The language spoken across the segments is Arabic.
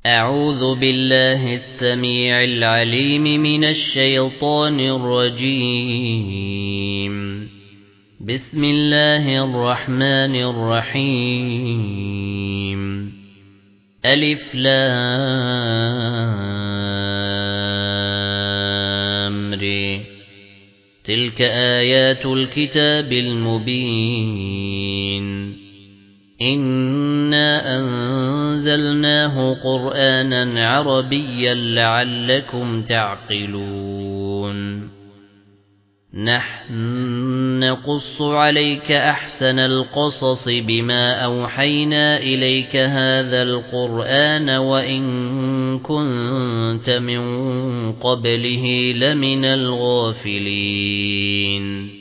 أعوذ بالله السميع العليم من الشيطان الرجيم. بسم الله الرحمن الرحيم. ألف لام ر. تلك آيات الكتاب المبين. إنا أنزلناه قرآنا عربيا لعلكم تعقلون. نحن نقص عليك أحسن القصص بما أوحينا إليك هذا القرآن وإن كنت من قبله لمن الغافلين.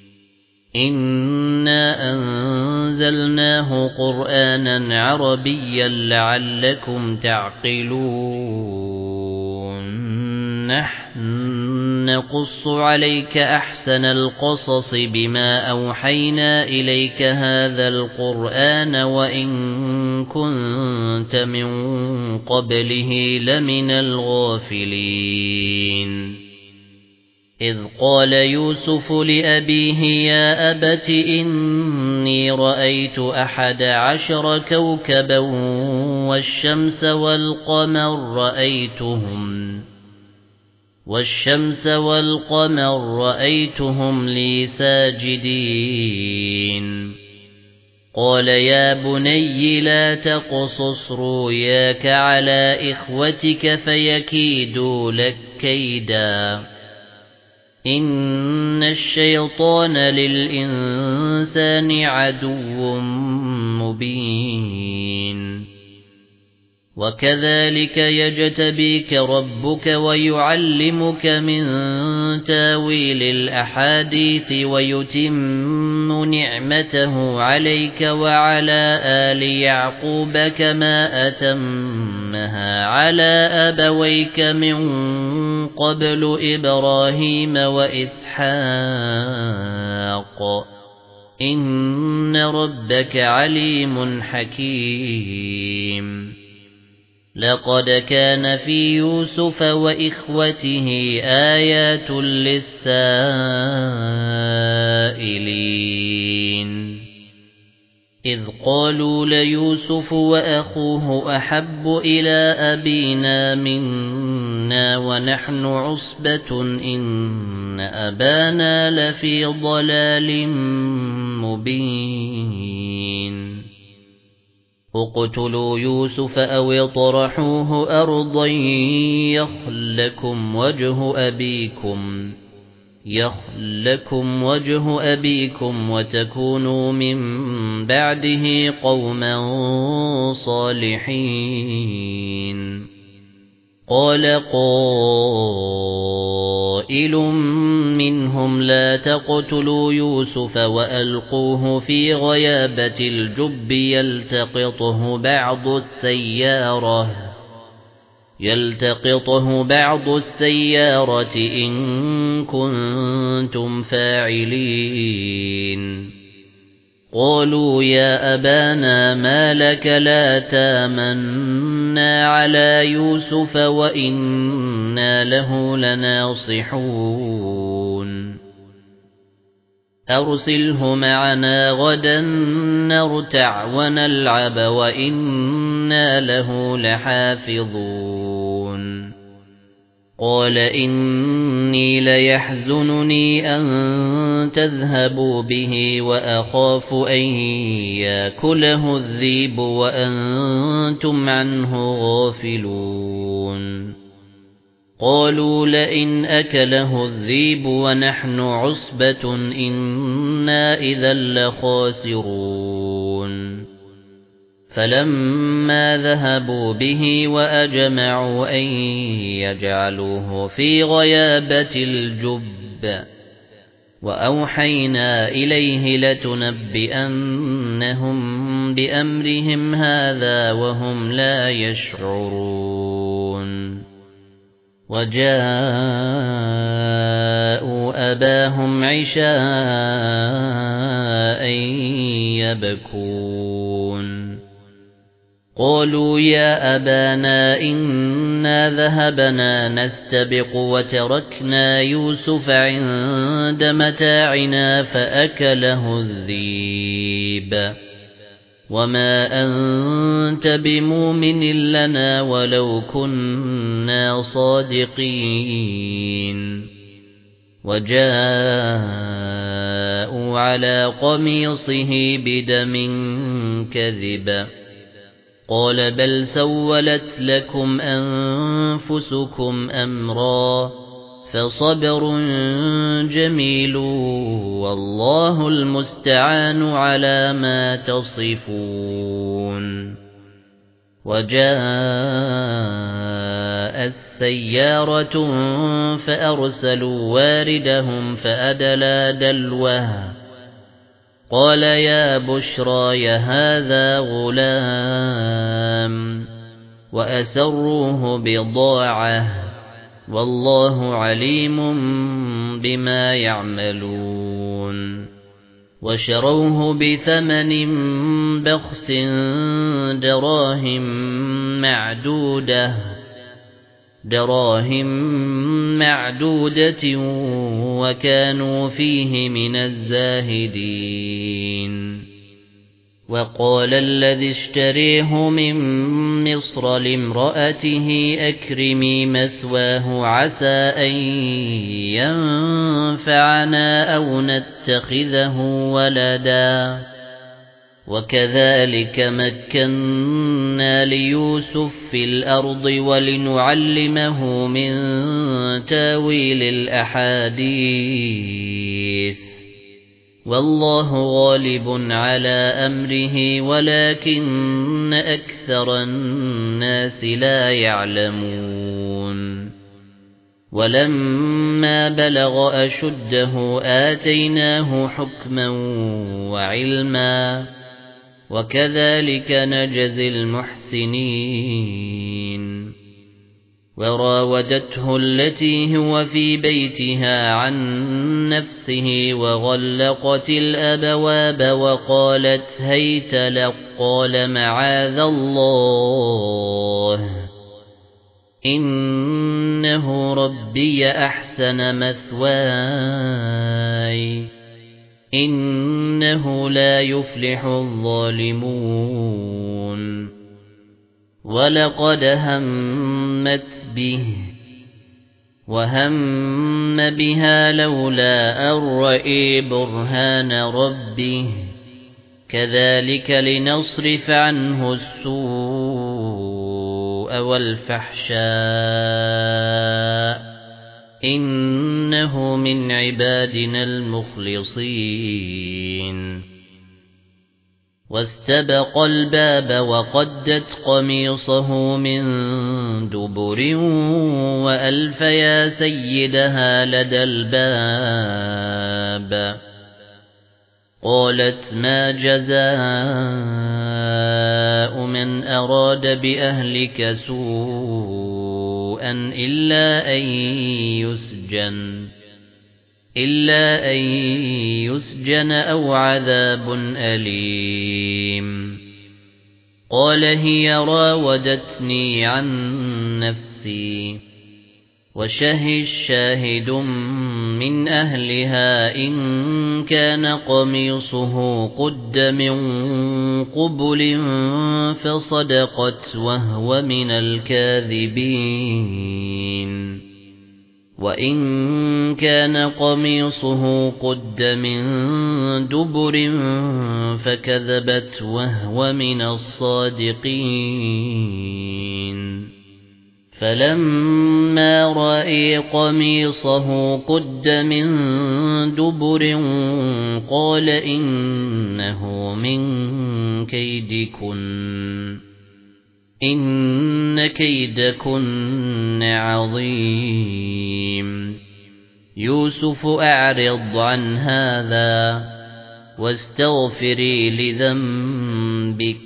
إنا أنزلناه قرآنا عربيا لعلكم تعقلون. نحن نقص عليك أحسن القصص بما أوحينا إليك هذا القرآن وإن كنت من قبله لمن الغافلين. إذ قال يوسف لأبيه يا أبت إني رأيت 11 كوكبا والشمس والقمر رأيتهم لي ساجدين. قال يا بني لا تقصص رؤياك على إخوتك فيكيدوا لك كيدا. إن الشيطان للإنسان عدو مبين. وكذلك يجتبيك ربك ويعلمك من تاويل الأحاديث ويتم نعمته عليك وعلى آل يعقوب كما أتمها على أبويك من قبل إبراهيم وإسحاق إن ربك عليم حكيم. لقد كان في يوسف وإخوته آيات للسائلين. إذ قالوا ليوسف وأخوه أحب إلى أبينا منا ونحن عصبة إن أبانا لفي ضلال مبين. اقتلوا يوسف أو اطرحوه أرضا يخلكم وجه أبيكم وتكونوا من بعده قوما صالحين. قال قائل منهم لا تقتلوا يوسف وألقوه في غيابة الجب يلتقطه بعض السيارة إن كنتم فاعلين. قالوا يا أبانا ما لك لا تامنا على يوسف وإنا له لناصحون. أرسله معنا غدا نرتع ونلعب وإنا له لحافظون. قال إني ليحزنني أن تذهبوا به وأخاف أن يأكله الذئب وأنتم عنه غافلون. قالوا لئن أكله الذئب ونحن عصبة إنا إذا لخاسرون. فلما ذهبوا به وأجمعوا أن يجعلوه في غيابة الجب وأوحينا إليه لتنبئنهم بأمرهم هذا وهم لا يشعرون. وجاءوا أباهم عشاء يبكون. قالوا يا أبانا إنا ذهبنا نستبق وتركنا يوسف عند متاعنا فأكله الذئب وما أنت بمؤمن لنا ولو كنا صادقين وجاءوا على قميصه بدم كذب قال بل سولت لكم أنفسكم أمرا فصبر جميل والله المستعان على ما تصفون وجاءت سيارة فأرسلوا واردهم فأدلى دلوه قال يا بشرى هذا غلام وأسروه بضاعة والله عليم بما يعملون وشروه بثمن بخس دراهم معدودة وكانوا فيه من الزاهدين وقال الذي اشتريه من مصر لامرأته أكرمي مثواه عسى أن ينفعنا أو نتخذه ولدا وكذلك مكنا ليوسف في الأرض ولنعلمه من تاويل الأحاديث والله غالب على أمره ولكن أكثر الناس لا يعلمون ولما بلغ أشده آتيناه حكما وعلما وكذلك نجزي المحسنين وراودته التي هو في بيتها عن نفسه وغلقت الأبواب وقالت هيت لك قال معاذ الله إنه ربي أحسن مثواي إنه لا يفلح الظالمون ولقد همت به وهم بها لولا أن رأى برهان ربه كذلك لنصرف عنه السوء والفحشاء إنه من عبادنا المخلصين واستبق الباب وقدت قميصه من دبر وألف يا سيدها لدى الباب قالت ما جزاء من أراد بأهلك سوءا إلا أن يسجن أو عذاب أليم قال هي راودتني عن نفسي وشهد شاهد من أهلها إن كان قميصه قد من قبل فصدقت وهو من الكاذبين وإن كان قميصه قد من دبر فكذبت وهو من الصادقين فلما رأى قميصه قد من دبر قال إنه من كيدكن إن كيدكن عظيم يوسف أعرض عن هذا واستغفري لذنبك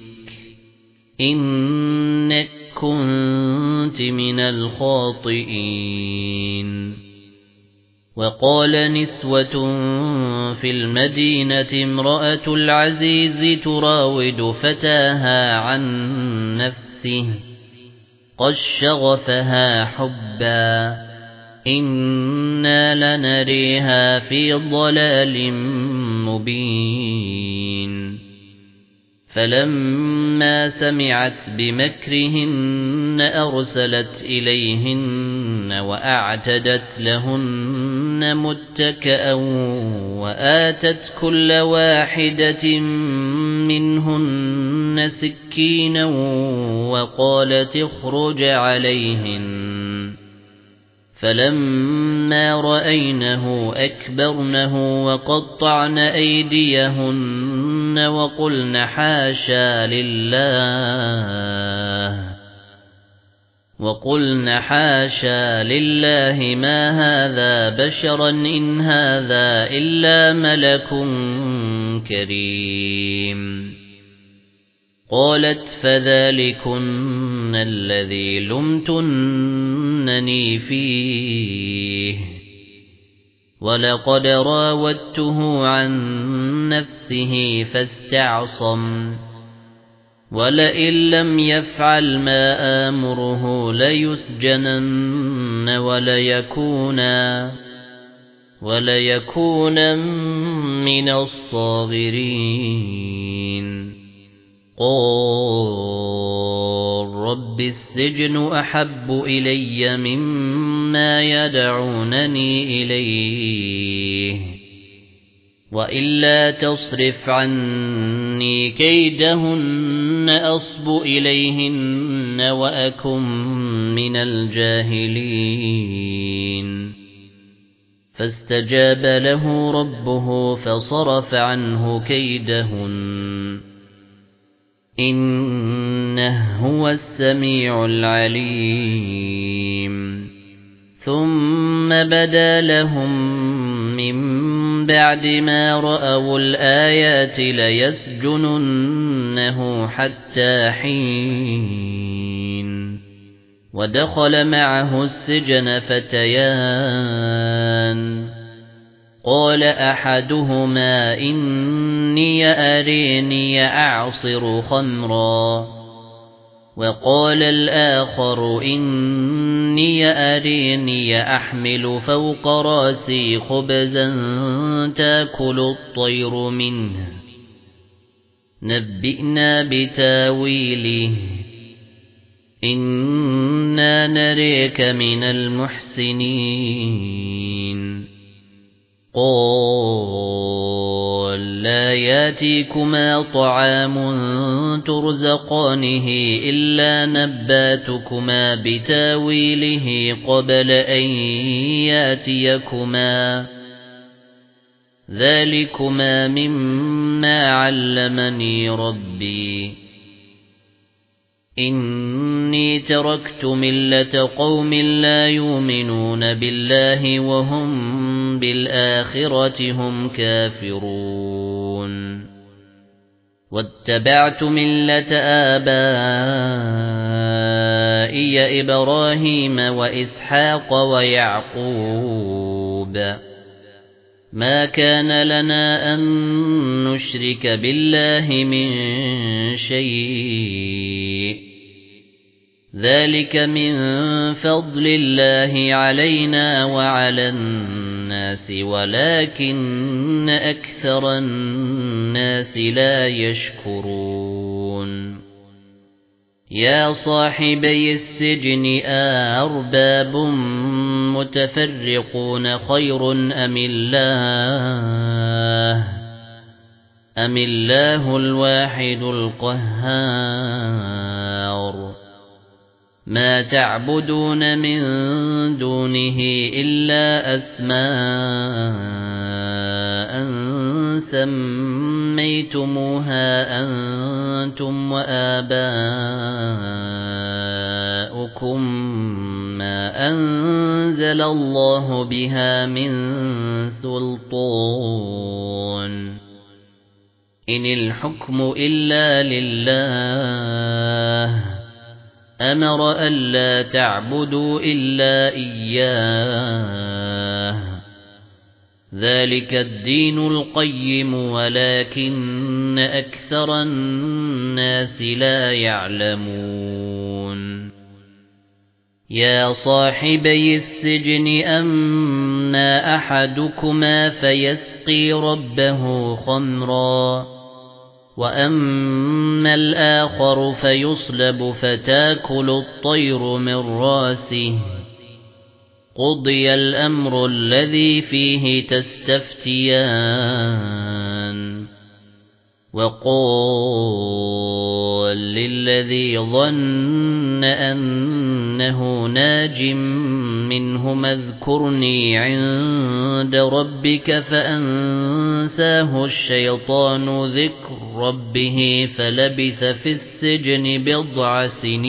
إنك كنت من الخاطئين وقال نسوة في المدينة امرأة العزيز تراود فتاها عن نفسه قد شغفها حبا إنا لنريها في ضلال مبين فلما سمعت بمكرهن أرسلت إليهن وأعتدت لهن متكئا وآتت كل واحدة منهن سكينا وقالت اخرج عليهن فلما رأينه أكبرنه وقطعن أيديهن وقلن حاشا لله ما هذا بشرا إن هذا إلا ملك كريم قالت فذلكن الذي لمتنني فيه ولقد راودته عن نفسه فاستعصم ولئن لم يفعل ما آمره ليسجنن وليكونا من الصاغرين قال رب السجن أحب إلي مما يدعونني إليه وإلا تصرف عني كيدهن أصب إليهن وأكن من الجاهلين فاستجاب له ربه فصرف عنه كيدهن إنه هو السميع العليم ثم بدا لهم من بعد ما رأوا الآيات ليسجننه حتى حين ودخل معه السجن فتيان قال أحدهما إني أريني أعصر خمرا وقال الآخر إني أريني أحمل فوق راسي خبزا تأكل الطير منه نبئنا بتاويله إنا نريك من المحسنين قال لا ياتيكما طعام ترزقانه إلا نباتكما بتاويله قبل أن ياتيكما ذلكما مما علمني ربي إني تركت ملة قوم لا يؤمنون بالله وهم بالآخرة هم كافرون واتبعت ملة آبائي إبراهيم وإسحاق ويعقوب ما كان لنا أن نشرك بالله من شيء ذلك من فضل الله علينا وعلى الناس ولكن أكثر الناس لا يشكرون يا صاحبي السجن أرباب متفرقون خير أم الله الواحد القهار ما تعبدون من دونه إلا أسماء سميتموها أنتم وآباؤكم ما أنزل الله بها من سلطان إن الحكم إلا لله أمر ألا تعبدوا إلا إياه ذلك الدين القيم ولكن أكثر الناس لا يعلمون يا صاحبي السجن أما أحدكما فيسقي ربه خمرا وأما الآخر فيصلب فتاكل الطير من راسه قضي الأمر الذي فيه تستفتيان وقال للذي ظن أنه ناج منهما اذكرني عند ربك فأنساه الشيطان ذكر ربه فلبث في السجن بضع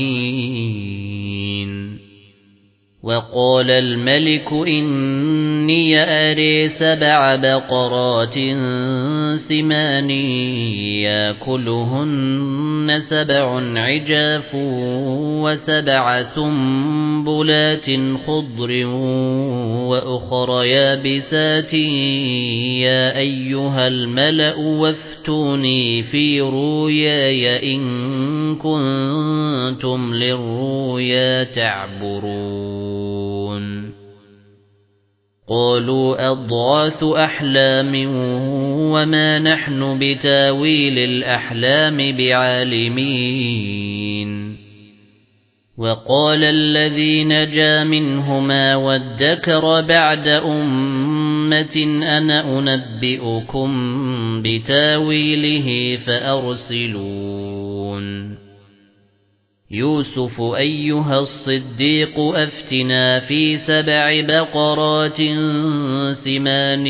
سنين وقال الملك إني أري 7 بقرات سمان يأكلهن 7 عجاف و7 سنبلات خضر وأخر يابسات يا أيها الملأ وافتوني في رؤياي إن كنتم للرؤيا تعبرون قالوا أضغاث أحلام وما نحن بتاويل الأحلام بعالمين وقال الذي نجا منهما وادكر بعد أمة أنا أنبئكم بتاويله فأرسلون يوسف أيها الصديق أفتنا في 7 بقرات سمان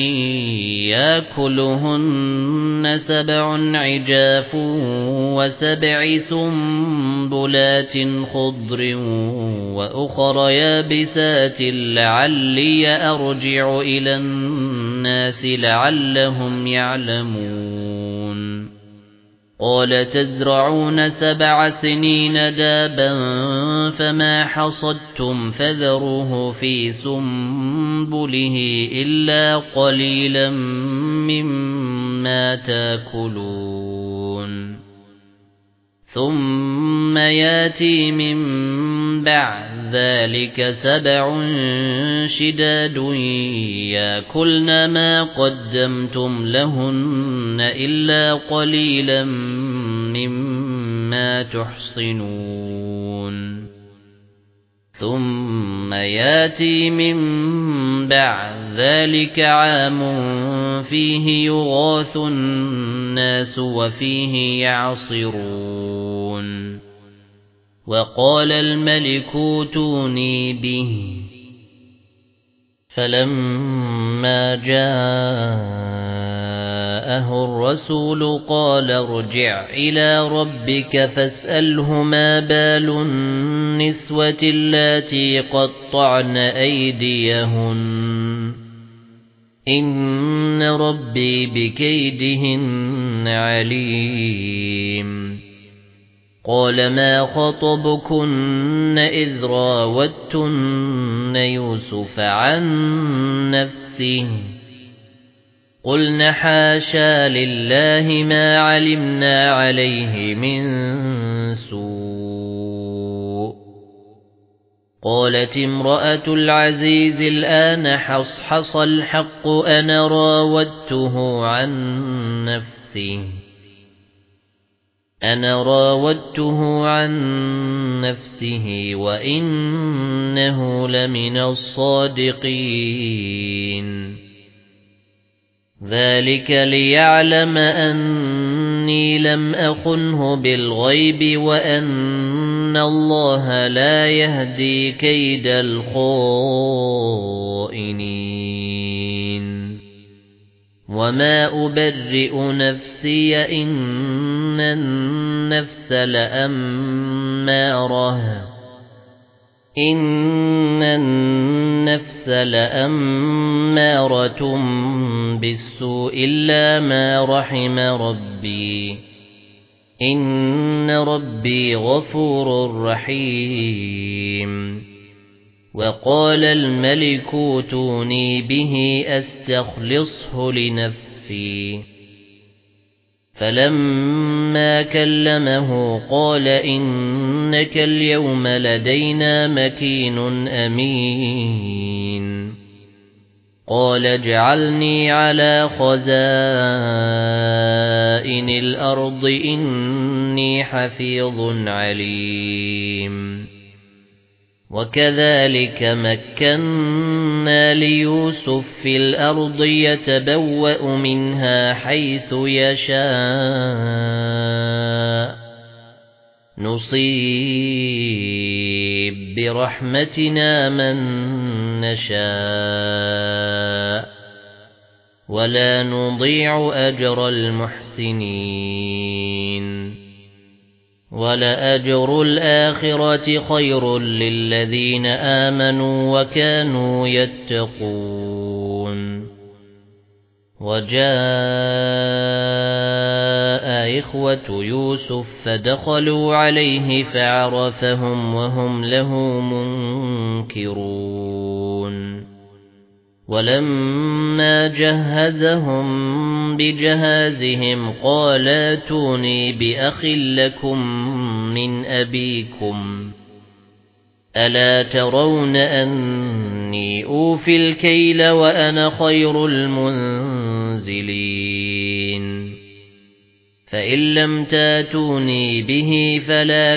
يأكلهن 7 عجاف و7 سنبلات خضر وأخر يابسات لعلي أرجع إلى الناس لعلهم يعلمون قال تزرعون 7 سنين دابا فما حصدتم فذروه في سنبله إلا قليلا مما تأكلون ثم ياتي من بعد ذلك 7 شداد يأكلن ما قدمتم لهن إلا قليلا مما تحصنون ثم ياتي من بعد ذلك عام فيه يغاث الناس وفيه يعصرون وقال الملك ائتوني به فلما جاءه الرسول قال ارجع إلى ربك فاسأله ما بال النسوة اللاتي قطعن أيديهن إن ربي بكيدهن عليم قال ما خطبكن إذ راوتن يوسف عن نفسه قلنا حاشا لله ما علمنا عليه من سوء قالت امرأة العزيز الآن حصحص الحق أنا راودته عن نفسه وإنه لمن الصادقين ذلك ليعلم أني لم أخنه بالغيب وأن الله لا يهدي كيد الخائنين وما أبرئ نفسي إن النفس لأمارة بالسوء إلا ما رحم ربي إن ربي غفور رحيم وقال الملك اوتوني به أستخلصه لنفسي فلما كلمه قال إنك اليوم لدينا مكين أمين قال اجعلني على خزائن الأرض إني حفيظ عليم وكذلك مكنا ليوسف في الأرض يتبوأ منها حيث يشاء نصيب برحمتنا من نشاء ولا نضيع أجر المحسنين ولأجر الآخرة خير للذين آمنوا وكانوا يتقون وجاء إخوة يوسف فدخلوا عليه فعرفهم وهم له منكرون ولما جهزهم بجهازهم قال ائتوني بأخ لكم من أبيكم ألا ترون أني أوفي الكيل وأنا خير المنزلين فإن لم تاتوني به فلا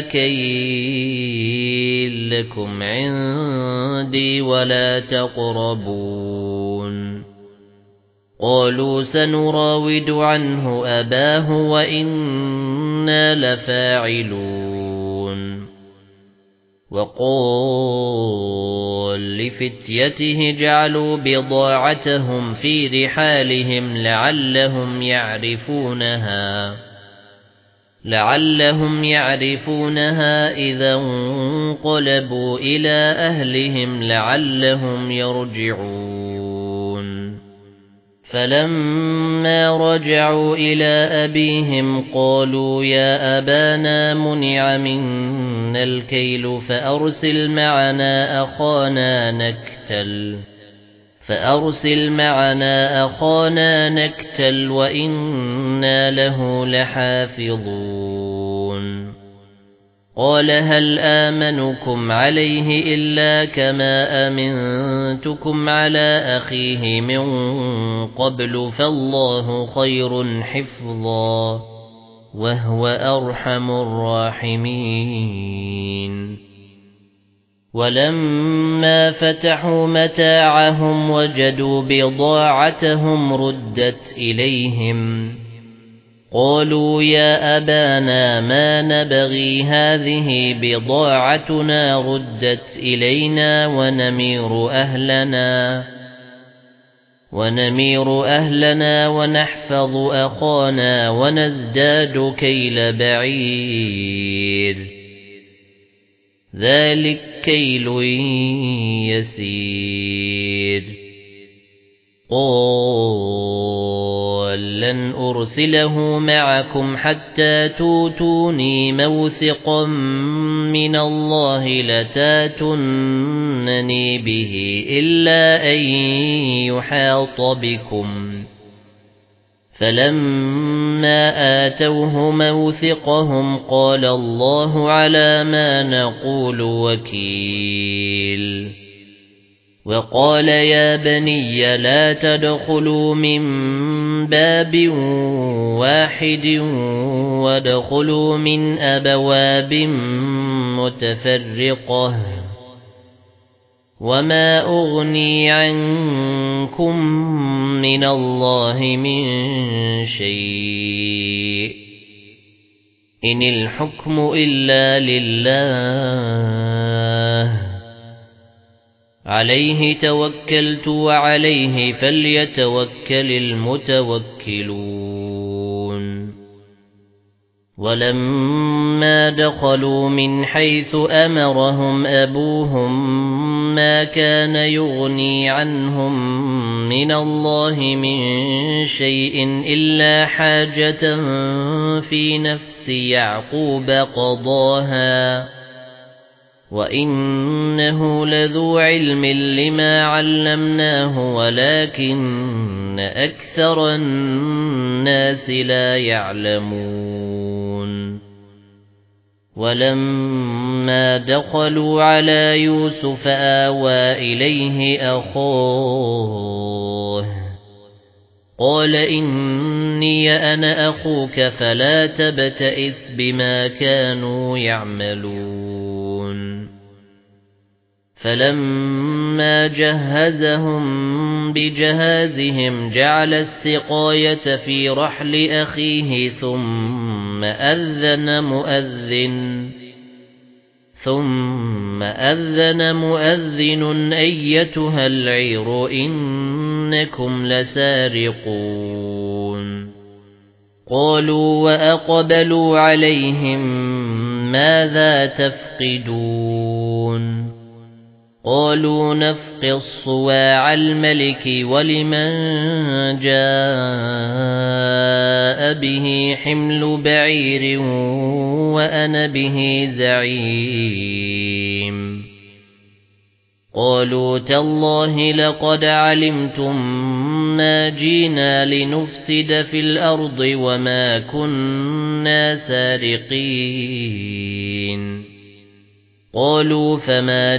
كيل لكم عندي ولا تقربون قالوا سنراود عنه أباه وإنا لفاعلون وقال لفتيته جعلوا بضاعتهم في رحالهم لعلهم يعرفونها إذا انقلبوا إلى أهلهم لعلهم يرجعون فلما رجعوا إلى أبيهم قالوا يا أبانا منع منا الكيل فأرسل معنا أخانا نكتل وإنا له لحافظون قال هل آمنكم عليه إلا كما أمنتكم على أخيه من قبل فالله خير حفظا وهو أرحم الراحمين ولما فتحوا متاعهم وجدوا بضاعتهم ردت إليهم قالوا يا أبانا ما نبغي هذه بضاعتنا ردت إلينا ونمير أهلنا ونحفظ أخانا ونزداد كيل بعير ذلك كيل يسير قال لن أرسله معكم حتى توتوني موثقا من الله لتاتونني به إلا أن يحاط بكم فلما آتوه موثقهم قال الله على ما نقول وكيل وقال يا بني لا تدخلوا من باب واحد وادخلوا من أبواب متفرقة وما أغني عنكم من الله من شيء إن الحكم إلا لله عليه توكلت وعليه فليتوكل المتوكلون ولما دخلوا من حيث أمرهم أبوهم ما كان يغني عنهم من الله من شيء إلا حاجة في نفس يعقوب قضاها وَإِنَّهُ لَذُو عِلْمٍ لِّمَا عَلَّمْنَاهُ وَلَكِنَّ أَكْثَرَ النَّاسِ لَا يَعْلَمُونَ وَلَمَّا دَخَلُوا عَلَى يُوسُفَ آوَى إِلَيْهِ أَخَاهُ قَالَ إِنِّي أَنَا أَخُوكَ فَلَا تَبْتَئِسْ بِمَا كَانُوا يَعْمَلُونَ فَلَمَّا جَهَّزَهُم بِجَهَازِهِمْ جَعَلَ السِّقَايَةَ فِي رَحْلِ أَخِيهِ ثُمَّ أَذَّنَ مُؤَذِّنٌ أَيَّتُهَا الْعِيرُ إِنَّكُمْ لَسَارِقُونَ قَالُوا وَأَقْبَلُوا عَلَيْهِمْ مَاذَا تَفْقِدُونَ قَالُوا نَفْقِدُ صُوَاعَ الْمَلِكِ وَلِمَنْ جَاءَ بِهِ حِمْلُ بَعِيرٍ وَأَنَا بِهِ زَعِيمٌ قَالُوا تَاللَّهِ لَقَدْ عَلِمْتُمْ مَا جِئْنَا لِنُفْسِدَ فِي الْأَرْضِ وَمَا كُنَّا سَارِقِينَ قَالُوا فَمَا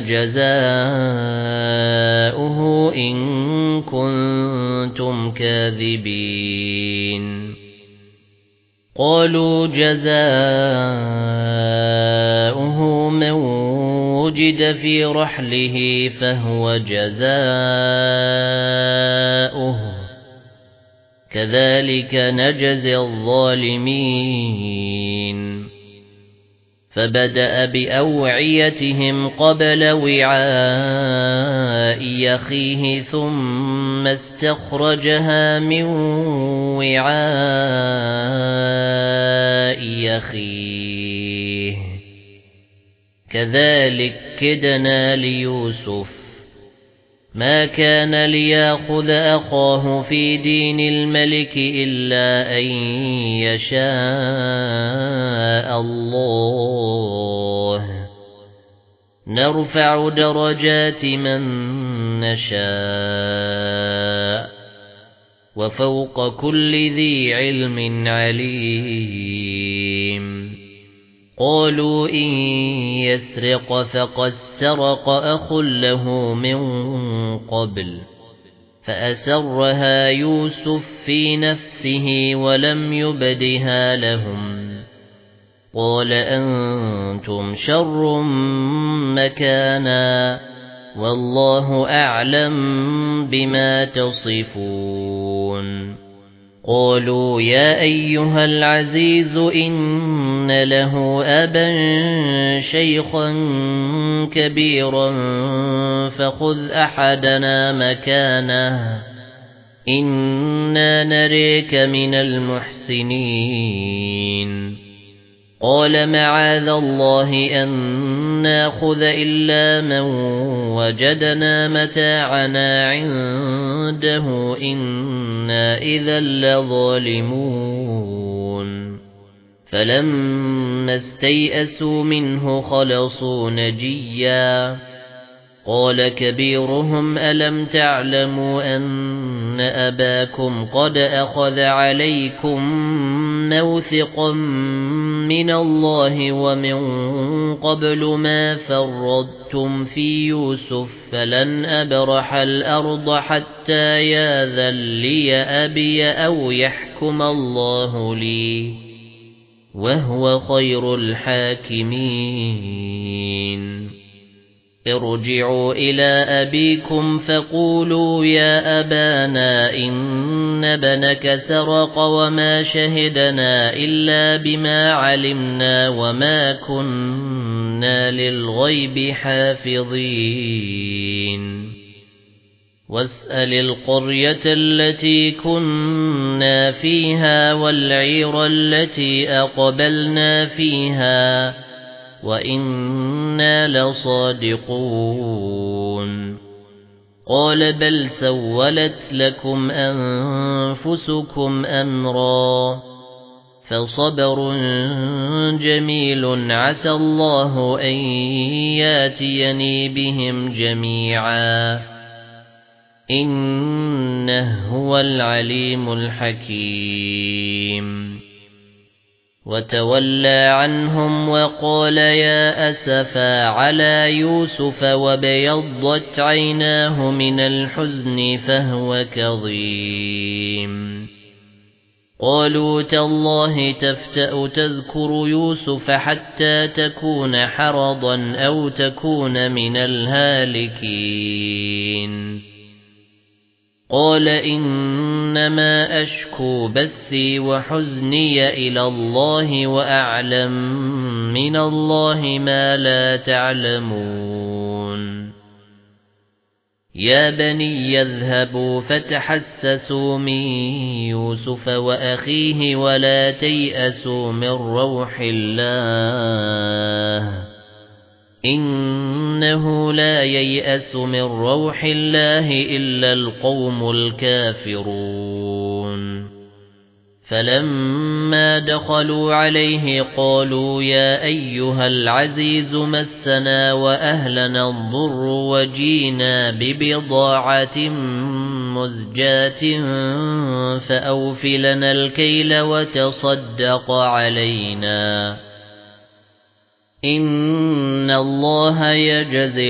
جَزَاؤُهُ إِن كُنتُمْ كَاذِبِينَ قَالُوا جَزَاؤُهُ مَن وُجِدَ فِي رَحْلِهِ فَهُوَ جَزَاؤُهُ كَذَلِكَ نَجْزِي الظَّالِمِينَ فَبَدَأَ بِأَوْعِيَتِهِمْ قَبْلَ وِعَاءِ أَخِيهِ ثُمَّ اسْتَخْرَجَهَا مِنْ وِعَاءِ أَخِيهِ كَذَلِكَ كِدْنَا لِيُوسُفَ مَا كَانَ لِيَأْخُذَ أَخَاهُ فِي دِينِ الْمَلِكِ إِلَّا أَن يَشَاءَ اللَّهُ نَرْفَعُ دَرَجَاتٍ مَن نَّشَاءُ وَفَوْقَ كُلِّ ذِي عِلْمٍ عَلِيمٌ قَالُوا إِن يَسْرِقْ فَقَدْ سَرَقَ أَخٌ لَّهُ مِن قَبْلُ فَأَسَرَّهَا يُوسُفُ فِي نَفْسِهِ وَلَمْ يُبْدِهَا لَهُمْ قَالَ أَنتُمْ شَرٌّ مَكَانًا وَاللَّهُ أَعْلَمُ بِمَا تَصِفُونَ قَالُوا يَا أَيُّهَا الْعَزِيزُ إِنَّ لَهُ أَبًا شَيْخًا كَبِيرًا فَخُذْ أَحَدَنَا مَكَانَهُ إِنَّا نَرَاكَ مِنَ الْمُحْسِنِينَ قَالَ مَعَاذَ اللَّهِ أَن نَّأْخُذَ إِلَّا مَن وَجَدْنَا مَتَاعَنَا عِندَهُ إِنَّا إِذًا لَّظَالِمُونَ فَلَمَّا اسْتَيْأَسُوا مِنْهُ خَلَصُوا نَجِيًّا قَالَ كَبِيرُهُمْ أَلَمْ تَعْلَمُوا أَنَّ أَبَاكُمْ قَدْ أَخَذَ عَلَيْكُمْ مَوْثِقًا مِنَ اللَّهِ وَمِن قَبْلُ مَا فَرَّطتُمْ فِي يُوسُفَ فَلَنْ أَبْرَحَ الْأَرْضَ حَتَّى يَأْذَنَ لِي أَبِي أَوْ يَحْكُمَ اللَّهُ لِي وَهُوَ خَيْرُ الْحَاكِمِينَ ارْجِعُوا إِلَى أَبِيكُمْ فَقُولُوا يَا أَبَانَا إِنَّ ابْنَكَ سَرَقَ وَمَا شَهِدْنَا إِلَّا بِمَا عَلِمْنَا وَمَا كُنَّا لِلْغَيْبِ حَافِظِينَ وَاسْأَلِ الْقَرْيَةَ الَّتِي كُنَّا فِيهَا وَالْعِيرَ الَّتِي أَقْبَلْنَا فِيهَا وَإِنَّا لَصَادِقُونَ قَالَ بَلْ سَوَّلَتْ لَكُمْ أَنفُسُكُمْ أَمْرًا فصبر جميل عسى الله أن ياتيني بهم جميعا إنه هو العليم الحكيم وتولى عنهم وقال يا أسفا على يوسف وابيضت عيناه من الحزن فهو كظيم قالوا تالله تفتأ تذكر يوسف حتى تكون حرضا أو تكون من الهالكين قال إنما أشكو بثي وحزني إلى الله وأعلم من الله ما لا تعلمون يا بني يذهبوا فتحسسوا من يوسف وأخيه ولا تيأسوا من روح الله إنه لا ييأس من روح الله إلا القوم الكافرون فلما دخلوا عليه قالوا يا أيها العزيز مسنا وأهلنا الضر وجينا ببضاعة مزجاة فأوف لنا الكيل وتصدق علينا إن الله يجزي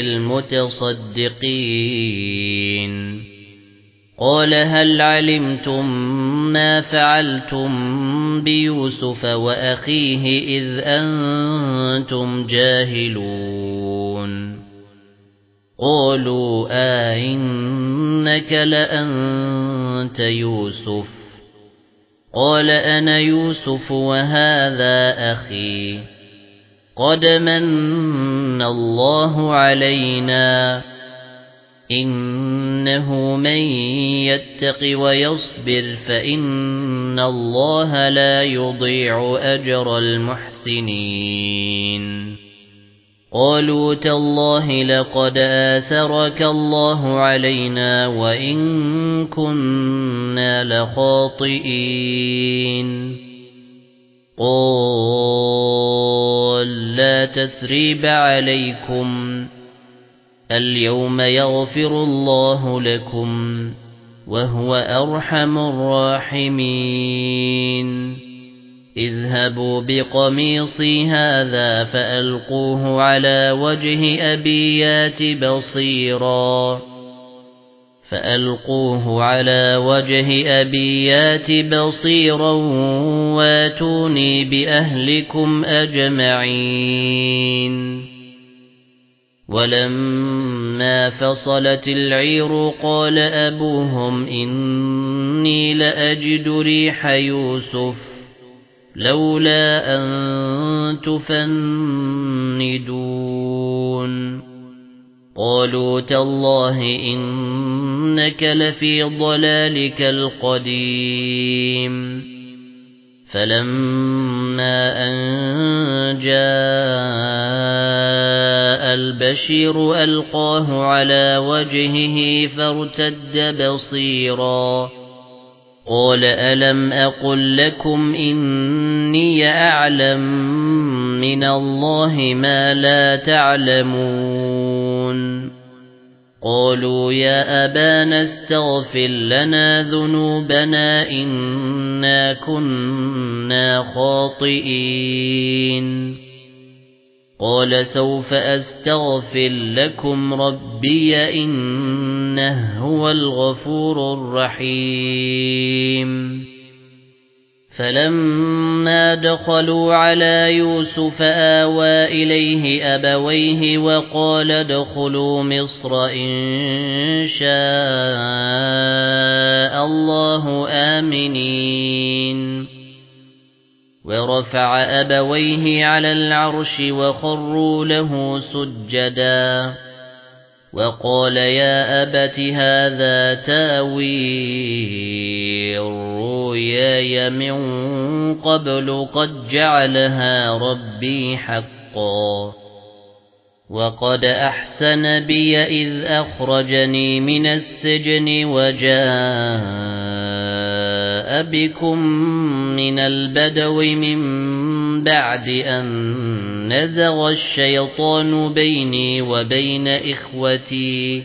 المتصدقين قال هل علمتم ما فعلتم بيوسف وأخيه إذ أنتم جاهلون قالوا إنك لأنت يوسف قال أنا يوسف وهذا أخي قد من الله علينا إنه من يتق ويصبر فإن الله لا يضيع أجر المحسنين قالوا تالله لقد آثرك الله علينا وإن كنا لخاطئين قال لا تثريب عليكم اليوم يغفر الله لكم وهو أرحم الراحمين اذهبوا بقميصي هذا فألقوه على وجه أبي يات بصيرا واتوني بأهلكم أجمعين ولما فصلت العير قال أبوهم إني لأجد ريح يوسف لولا أن تفندون قالوا تالله إنك لفي ضلالك القديم فلما أن جاء البشير ألقاه على وجهه فارتد بصيرا قال ألم أقل لكم إني أعلم من الله ما لا تعلمون قالوا يا أبانا استغفر لنا ذنوبنا إنا كنا خاطئين قال سوف أستغفر لكم ربي إنه هو الغفور الرحيم فلما دخلوا على يوسف آوى إليه أبويه وقال ادخلوا مصر إن شاء الله آمنين ورفع أبويه على العرش وخروا له سجدا وقال يا أبت هذا تاويل رؤياي من قبل قد جعلها ربي حقا وقد أحسن بي إذ أخرجني من السجن وجاء جاء بكم من البدو من بعد أن نزغ الشيطان بيني وبين إخوتي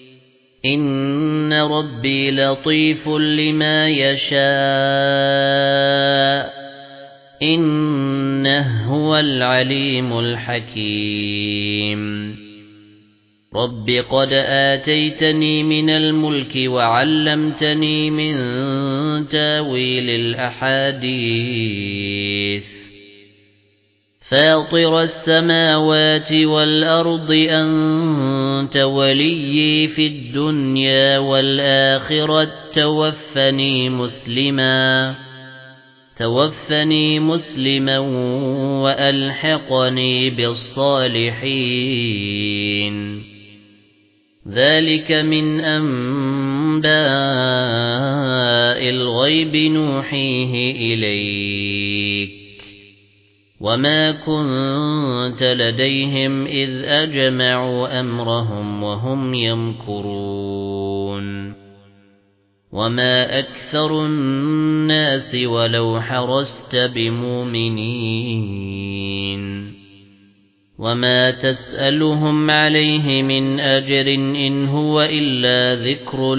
إن ربي لطيف لما يشاء إنه هو العليم الحكيم رب قد آتيتني من الملك وعلمتني من تاويل الأحاديث فاطر السماوات والأرض أنت وليي في الدنيا والآخرة توفني مسلما وألحقني بالصالحين ذلك من أنباء الغيب نوحيه إليك وما كنت لديهم إذ أجمعوا أمرهم وهم يمكرون وما أكثر الناس ولو حرصت بمؤمنين وما تسألهم عليه من أجر إن هو إلا ذكر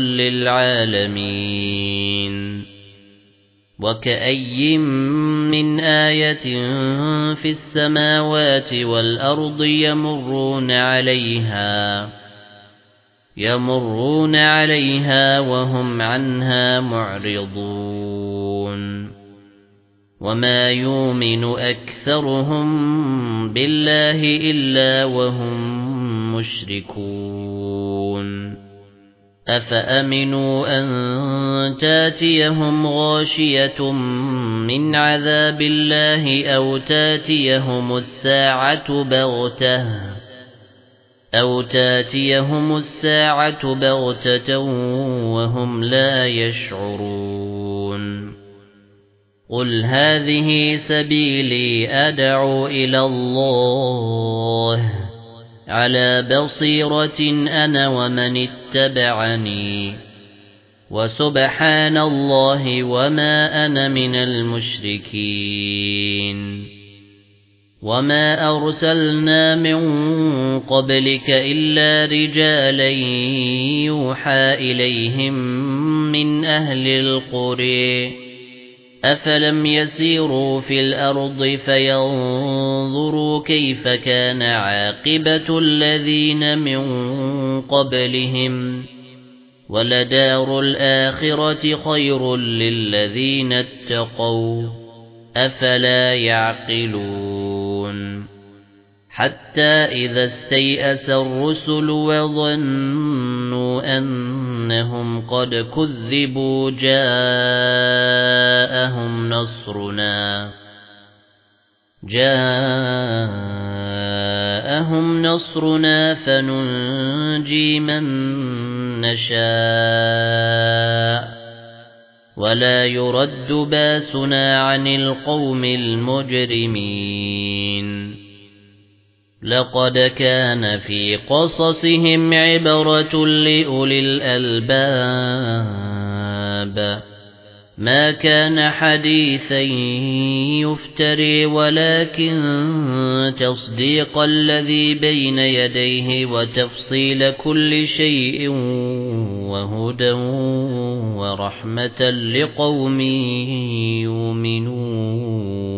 للعالمين وكأي من آية في السماوات والأرض يمرون عليها وهم عنها معرضون وما يؤمن أكثرهم بالله إلا وهم مشركون أفأمنوا أن تاتيهم غاشية من عذاب الله أو تاتيهم الساعة بغتة وهم لا يشعرون قل هذه سبيلي أدعو إلى الله على بصيرة أنا ومن اتبعني وسبحان الله وما أنا من المشركين وما أرسلنا من قبلك إلا رجالا يوحى إليهم من أهل القرى أفلم يسيروا في الأرض فينظروا كيف كان عاقبة الذين من قبلهم ولدار الآخرة خير للذين اتقوا أفلا يعقلون حتى إذا استيأس الرسل وظنوا أنهم قد كذبوا جاءهم نصرنا فننجي من نشاء ولا يرد باسنا عن القوم المجرمين لقد كان في قصصهم عبرة لأولي الألباب ما كان حديثا يفتري ولكن تصديق الذي بين يديه وتفصيل كل شيء وهدى ورحمة لقوم يؤمنون